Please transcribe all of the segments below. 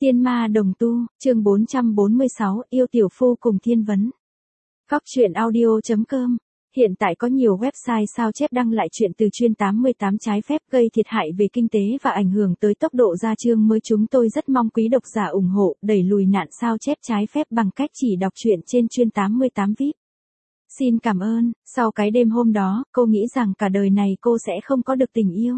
Tiên ma đồng tu, chương 446, yêu tiểu phu cùng thiên vấn. Góc truyện audio.com. Hiện tại có nhiều website sao chép đăng lại chuyện từ chuyên 88 trái phép gây thiệt hại về kinh tế và ảnh hưởng tới tốc độ ra chương mới. Chúng tôi rất mong quý độc giả ủng hộ, đẩy lùi nạn sao chép trái phép bằng cách chỉ đọc truyện trên chuyên 88 VIP. Xin cảm ơn. Sau cái đêm hôm đó, cô nghĩ rằng cả đời này cô sẽ không có được tình yêu.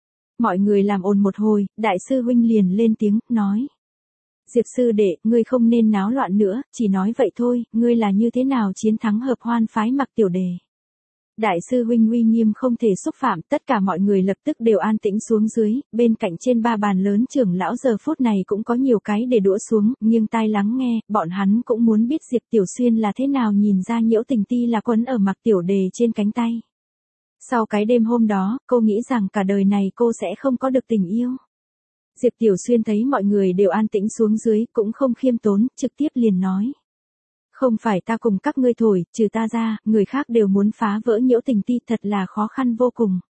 Mọi người làm ồn một hồi, đại sư huynh liền lên tiếng, nói. Diệp sư đệ, ngươi không nên náo loạn nữa, chỉ nói vậy thôi, ngươi là như thế nào chiến thắng hợp hoan phái Mặc Tiểu Đề. Đại sư huynh uy nghiêm không thể xúc phạm, tất cả mọi người lập tức đều an tĩnh xuống dưới, bên cạnh trên ba bàn lớn trưởng lão giờ phút này cũng có nhiều cái để đũa xuống, nghiêng tai lắng nghe, bọn hắn cũng muốn biết Diệp Tiểu Xuyên là thế nào nhìn ra nhiễu tình ti là quấn ở Mặc Tiểu Đề trên cánh tay. Sau cái đêm hôm đó, cô nghĩ rằng cả đời này cô sẽ không có được tình yêu. Diệp Tiểu Xuyên thấy mọi người đều an tĩnh xuống dưới, cũng không khiêm tốn, trực tiếp liền nói. Không phải ta cùng các ngươi thổi, trừ ta ra, người khác đều muốn phá vỡ nhiễu tình ti, thật là khó khăn vô cùng.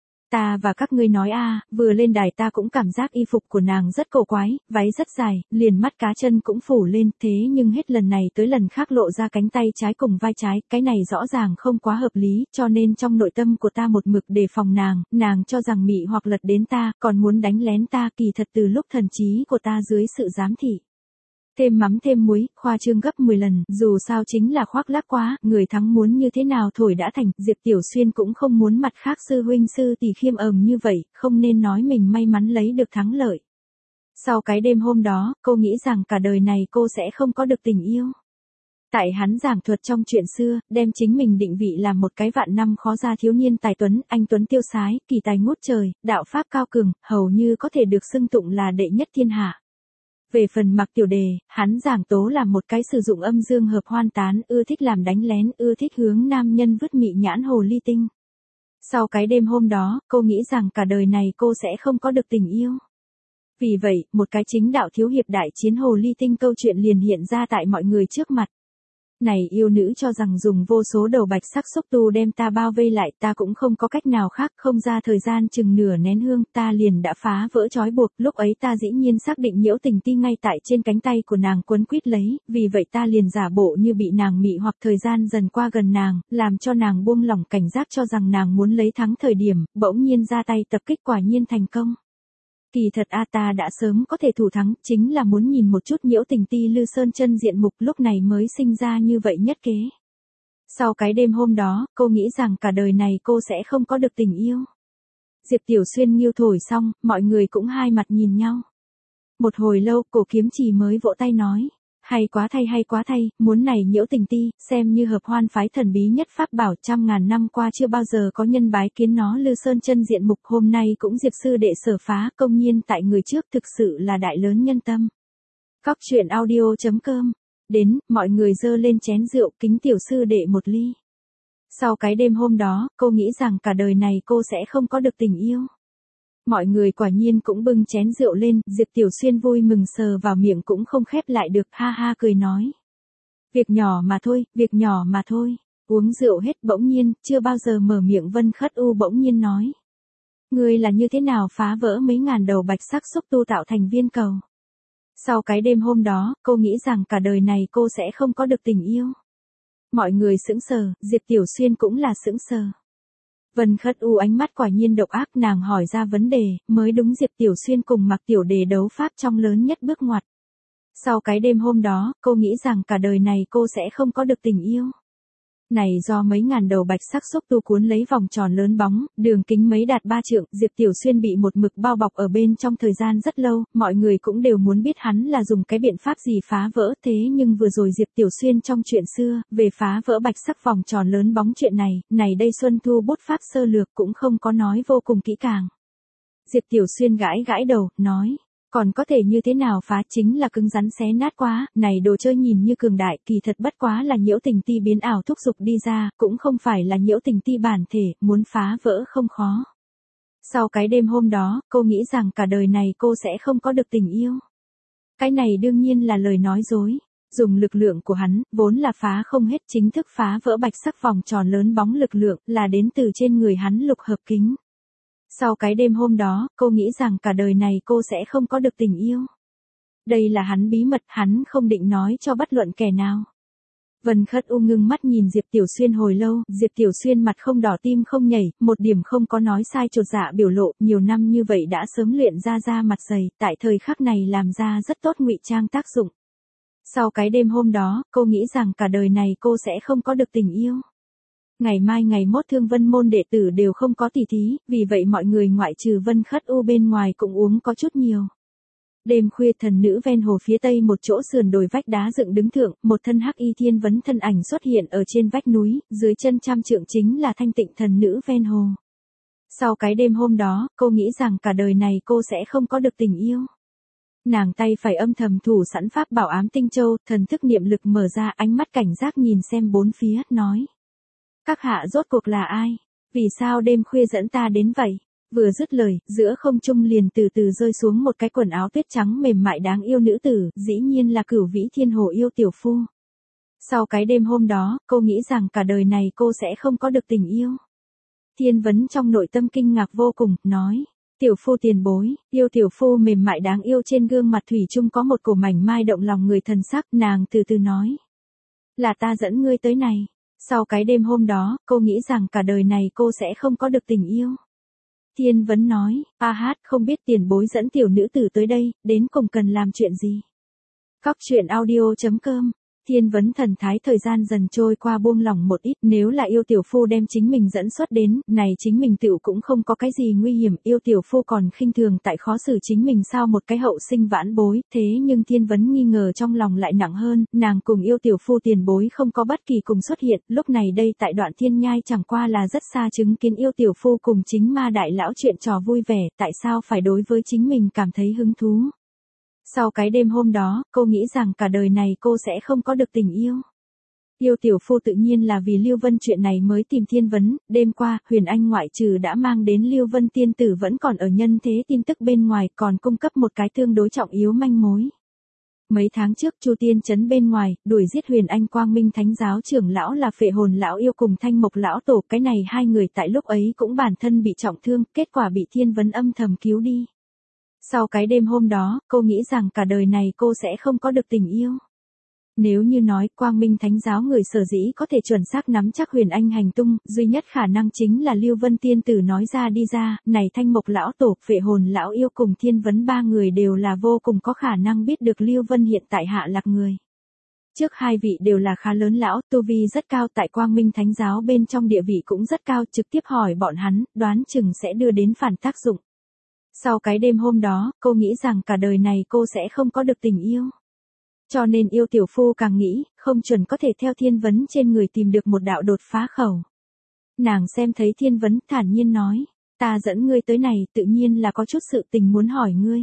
Ta và các ngươi nói vừa lên đài ta cũng cảm giác y phục của nàng rất cổ quái, váy rất dài, liền mắt cá chân cũng phủ lên, thế nhưng hết lần này tới lần khác lộ ra cánh tay trái cùng vai trái, cái này rõ ràng không quá hợp lý, cho nên trong nội tâm của ta một mực đề phòng nàng cho rằng mị hoặc lật đến ta, còn muốn đánh lén ta, kỳ thật từ lúc thần trí của ta dưới sự giám thị. Thêm mắm thêm muối, khoa trương gấp 10 lần, dù sao chính là khoác lác quá, người thắng muốn như thế nào thổi đã thành, Diệp Tiểu Xuyên cũng không muốn mặt khác sư huynh sư tỷ khiêm như vậy, không nên nói mình may mắn lấy được thắng lợi. Sau cái đêm hôm đó, cô nghĩ rằng cả đời này cô sẽ không có được tình yêu. Tại hắn giảng thuật trong chuyện xưa, đem chính mình định vị là một cái vạn năm khó ra thiếu niên tài tuấn, anh tuấn tiêu sái, kỳ tài ngút trời, đạo pháp cao cường, hầu như có thể được xưng tụng là đệ nhất thiên hạ. Về phần Mặc Tiểu Đề, hắn giảng tố là một cái sử dụng âm dương hợp hoan tán, ưa thích làm đánh lén, ưa thích hướng nam nhân vứt mị nhãn hồ ly tinh. Sau cái đêm hôm đó, cô nghĩ rằng cả đời này cô sẽ không có được tình yêu. Vì vậy, một cái chính đạo thiếu hiệp đại chiến hồ ly tinh câu chuyện liền hiện ra tại mọi người trước mặt. Này yêu nữ cho rằng dùng vô số đầu bạch sắc xúc tu đem ta bao vây lại, ta cũng không có cách nào khác, không ra thời gian chừng nửa nén hương, ta liền đã phá vỡ trói buộc, lúc ấy ta dĩ nhiên xác định nhiễu tình ti ngay tại trên cánh tay của nàng quấn quýt lấy, vì vậy ta liền giả bộ như bị nàng mị hoặc thời gian dần qua gần nàng, làm cho nàng buông lỏng cảnh giác cho rằng nàng muốn lấy thắng thời điểm, bỗng nhiên ra tay tập kích quả nhiên thành công. Kỳ thật ta đã sớm có thể thủ thắng, chính là muốn nhìn một chút nhiễu tình ti Lư Sơn chân diện mục, lúc này mới sinh ra như vậy nhất kế. Sau cái đêm hôm đó, cô nghĩ rằng cả đời này cô sẽ không có được tình yêu. Diệp Tiểu Xuyên nghiêu thổi xong, mọi người cũng hai mặt nhìn nhau. Một hồi lâu, Cổ Kiếm Chỉ mới vỗ tay nói. Hay quá thay, muốn này nhiễu tình ti, xem như hợp hoan phái thần bí nhất pháp bảo, 100.000 năm qua chưa bao giờ có nhân bái kiến nó Lư Sơn chân diện mục, hôm nay cũng Diệp sư đệ sở phá, công nhiên tại người trước, thực sự là đại lớn nhân tâm. Góc truyện audio.com. Đến, mọi người dơ lên chén rượu, kính tiểu sư đệ một ly. Sau cái đêm hôm đó, cô nghĩ rằng cả đời này cô sẽ không có được tình yêu. Mọi người quả nhiên cũng bưng chén rượu lên, Diệp Tiểu Xuyên vui mừng sờ vào miệng cũng không khép lại được, ha ha cười nói. Việc nhỏ mà thôi, uống rượu hết bỗng nhiên, chưa bao giờ mở miệng Vân Khất U bỗng nhiên nói. Ngươi là như thế nào phá vỡ mấy ngàn đầu bạch sắc xúc tu tạo thành viên cầu. Sau cái đêm hôm đó, cô nghĩ rằng cả đời này cô sẽ không có được tình yêu. Mọi người sững sờ, Diệp Tiểu Xuyên cũng là sững sờ. Vân Khất U ánh mắt quả nhiên độc ác, nàng hỏi ra vấn đề, mới đúng Diệp Tiểu Xuyên cùng Mặc Tiểu Đề đấu pháp trong lớn nhất bước ngoặt. Sau cái đêm hôm đó, cô nghĩ rằng cả đời này cô sẽ không có được tình yêu. Này do mấy ngàn đầu bạch sắc xúc tu cuốn lấy vòng tròn lớn bóng, đường kính mấy đạt 3 trượng, Diệp Tiểu Xuyên bị một mực bao bọc ở bên trong thời gian rất lâu, mọi người cũng đều muốn biết hắn là dùng cái biện pháp gì phá vỡ, thế nhưng vừa rồi Diệp Tiểu Xuyên trong chuyện xưa, về phá vỡ bạch sắc vòng tròn lớn bóng chuyện này đây Xuân Thu bút pháp sơ lược cũng không có nói vô cùng kỹ càng. Diệp Tiểu Xuyên gãi đầu, nói. Còn có thể như thế nào phá, chính là cứng rắn xé nát quá, này đồ chơi nhìn như cường đại, kỳ thật bất quá là nhiễu tình ti biến ảo thúc dục đi ra, cũng không phải là nhiễu tình ti bản thể, muốn phá vỡ không khó. Sau cái đêm hôm đó, cô nghĩ rằng cả đời này cô sẽ không có được tình yêu. Cái này đương nhiên là lời nói dối. Dùng lực lượng của hắn, vốn là phá không hết, chính thức phá vỡ bạch sắc vòng tròn lớn bóng lực lượng, là đến từ trên người hắn lục hợp kính. Sau cái đêm hôm đó, cô nghĩ rằng cả đời này cô sẽ không có được tình yêu. Đây là hắn bí mật, hắn không định nói cho bất luận kẻ nào. Vân Khất U ngưng mắt nhìn Diệp Tiểu Xuyên hồi lâu, Diệp Tiểu Xuyên mặt không đỏ tim không nhảy, một điểm không có nói sai chột dạ biểu lộ, nhiều năm như vậy đã sớm luyện ra mặt dày, tại thời khắc này làm ra rất tốt ngụy trang tác dụng. Sau cái đêm hôm đó, cô nghĩ rằng cả đời này cô sẽ không có được tình yêu. Ngày mai ngày mốt Thương Vân môn đệ tử đều không có tỷ thí, vì vậy mọi người ngoại trừ Vân Khất U bên ngoài cũng uống có chút nhiều. Đêm khuya thần nữ ven hồ phía tây một chỗ sườn đồi vách đá dựng đứng thượng, một thân hắc y thiên vấn thân ảnh xuất hiện ở trên vách núi, dưới chân trăm trượng chính là thanh tịnh thần nữ ven hồ. Sau cái đêm hôm đó, cô nghĩ rằng cả đời này cô sẽ không có được tình yêu. Nàng tay phải âm thầm thủ sẵn pháp bảo ám tinh châu, thần thức niệm lực mở ra, ánh mắt cảnh giác nhìn xem bốn phía, nói. Các hạ rốt cuộc là ai? Vì sao đêm khuya dẫn ta đến vậy? Vừa dứt lời, giữa không trung liền từ từ rơi xuống một cái quần áo tuyết trắng mềm mại đáng yêu nữ tử, dĩ nhiên là Cửu Vĩ Thiên Hồ yêu tiểu phu. Sau cái đêm hôm đó, cô nghĩ rằng cả đời này cô sẽ không có được tình yêu. Thiên vấn trong nội tâm kinh ngạc vô cùng, nói. Tiểu phu tiền bối, yêu tiểu phu mềm mại đáng yêu trên gương mặt thủy chung có một cổ mảnh mai động lòng người thần sắc, nàng từ từ nói. Là ta dẫn ngươi tới này. Sau cái đêm hôm đó, cô nghĩ rằng cả đời này cô sẽ không có được tình yêu. Thiên vấn nói, không biết tiền bối dẫn tiểu nữ tử tới đây, đến cùng cần làm chuyện gì. Cóc truyện audio.com. Thiên vấn thần thái thời gian dần trôi qua buông lỏng một ít, nếu là yêu tiểu phu đem chính mình dẫn xuất đến, này chính mình tựu cũng không có cái gì nguy hiểm, yêu tiểu phu còn khinh thường tại khó xử chính mình sao một cái hậu sinh vãn bối, thế nhưng thiên vấn nghi ngờ trong lòng lại nặng hơn, nàng cùng yêu tiểu phu tiền bối không có bất kỳ cùng xuất hiện, lúc này đây tại đoạn thiên nhai chẳng qua là rất xa chứng kiến yêu tiểu phu cùng chính ma đại lão chuyện trò vui vẻ, tại sao phải đối với chính mình cảm thấy hứng thú. Sau cái đêm hôm đó, cô nghĩ rằng cả đời này cô sẽ không có được tình yêu. Yêu tiểu phu tự nhiên là vì Lưu Vân chuyện này mới tìm thiên vấn, đêm qua, Huyền Anh ngoại trừ đã mang đến Lưu Vân tiên tử vẫn còn ở nhân thế tin tức bên ngoài còn cung cấp một cái tương đối trọng yếu manh mối. Mấy tháng trước Chu Tiên trấn bên ngoài, đuổi giết Huyền Anh Quang Minh Thánh giáo trưởng lão là Phệ Hồn lão yêu cùng Thanh Mộc lão tổ, cái này hai người tại lúc ấy cũng bản thân bị trọng thương, kết quả bị thiên vấn âm thầm cứu đi. Sau cái đêm hôm đó, cô nghĩ rằng cả đời này cô sẽ không có được tình yêu. Nếu như nói Quang Minh Thánh giáo người sở dĩ có thể chuẩn xác nắm chắc Huyền Anh hành tung, duy nhất khả năng chính là Lưu Vân tiên tử nói ra đi ra, này Thanh Mộc lão tổ, Phệ Hồn lão yêu cùng thiên vấn ba người đều là vô cùng có khả năng biết được Lưu Vân hiện tại hạ lạc người. Trước hai vị đều là khá lớn lão, tu vi rất cao tại Quang Minh Thánh giáo bên trong địa vị cũng rất cao, trực tiếp hỏi bọn hắn, đoán chừng sẽ đưa đến phản tác dụng. Sau cái đêm hôm đó, cô nghĩ rằng cả đời này cô sẽ không có được tình yêu. Cho nên yêu tiểu phu càng nghĩ, không chuẩn có thể theo thiên vấn trên người tìm được một đạo đột phá khẩu. Nàng xem thấy thiên vấn thản nhiên nói, ta dẫn ngươi tới này tự nhiên là có chút sự tình muốn hỏi ngươi.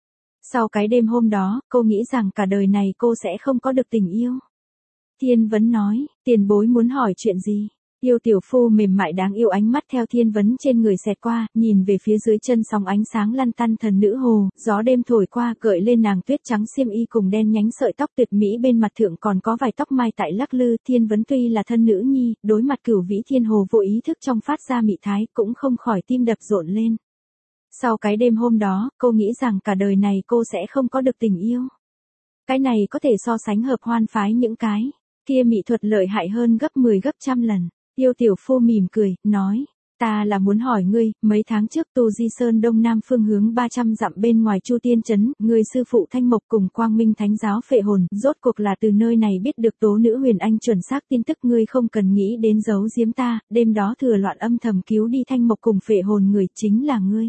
Sau cái đêm hôm đó, cô nghĩ rằng cả đời này cô sẽ không có được tình yêu. Thiên vấn nói, tiền bối muốn hỏi chuyện gì? Yêu tiểu phu mềm mại đáng yêu ánh mắt theo thiên vấn trên người xẹt qua, nhìn về phía dưới chân sóng ánh sáng lăn tăn thần nữ hồ, gió đêm thổi qua gợi lên nàng tuyết trắng xiêm y cùng đen nhánh sợi tóc tuyệt mỹ bên mặt thượng còn có vài tóc mai tại lắc lư, thiên vấn tuy là thân nữ nhi, đối mặt Cửu Vĩ Thiên Hồ vô ý thức trong phát ra mị thái cũng không khỏi tim đập rộn lên. Sau cái đêm hôm đó, cô nghĩ rằng cả đời này cô sẽ không có được tình yêu. Cái này có thể so sánh hợp hoan phái những cái kia mỹ thuật lợi hại hơn gấp 10 gấp trăm lần. Yêu tiểu phu mỉm cười, nói, ta là muốn hỏi ngươi, mấy tháng trước Tu Di Sơn đông nam phương hướng 300 dặm bên ngoài Chu Tiên trấn, người sư phụ Thanh Mộc cùng Quang Minh Thánh giáo Phệ Hồn, rốt cuộc là từ nơi này biết được tố nữ Huyền Anh chuẩn xác tin tức, ngươi không cần nghĩ đến giấu giếm ta, đêm đó thừa loạn âm thầm cứu đi Thanh Mộc cùng Phệ Hồn người chính là ngươi.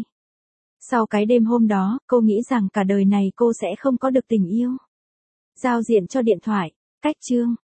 Sau cái đêm hôm đó, cô nghĩ rằng cả đời này cô sẽ không có được tình yêu. Giao diện cho điện thoại, cách chương.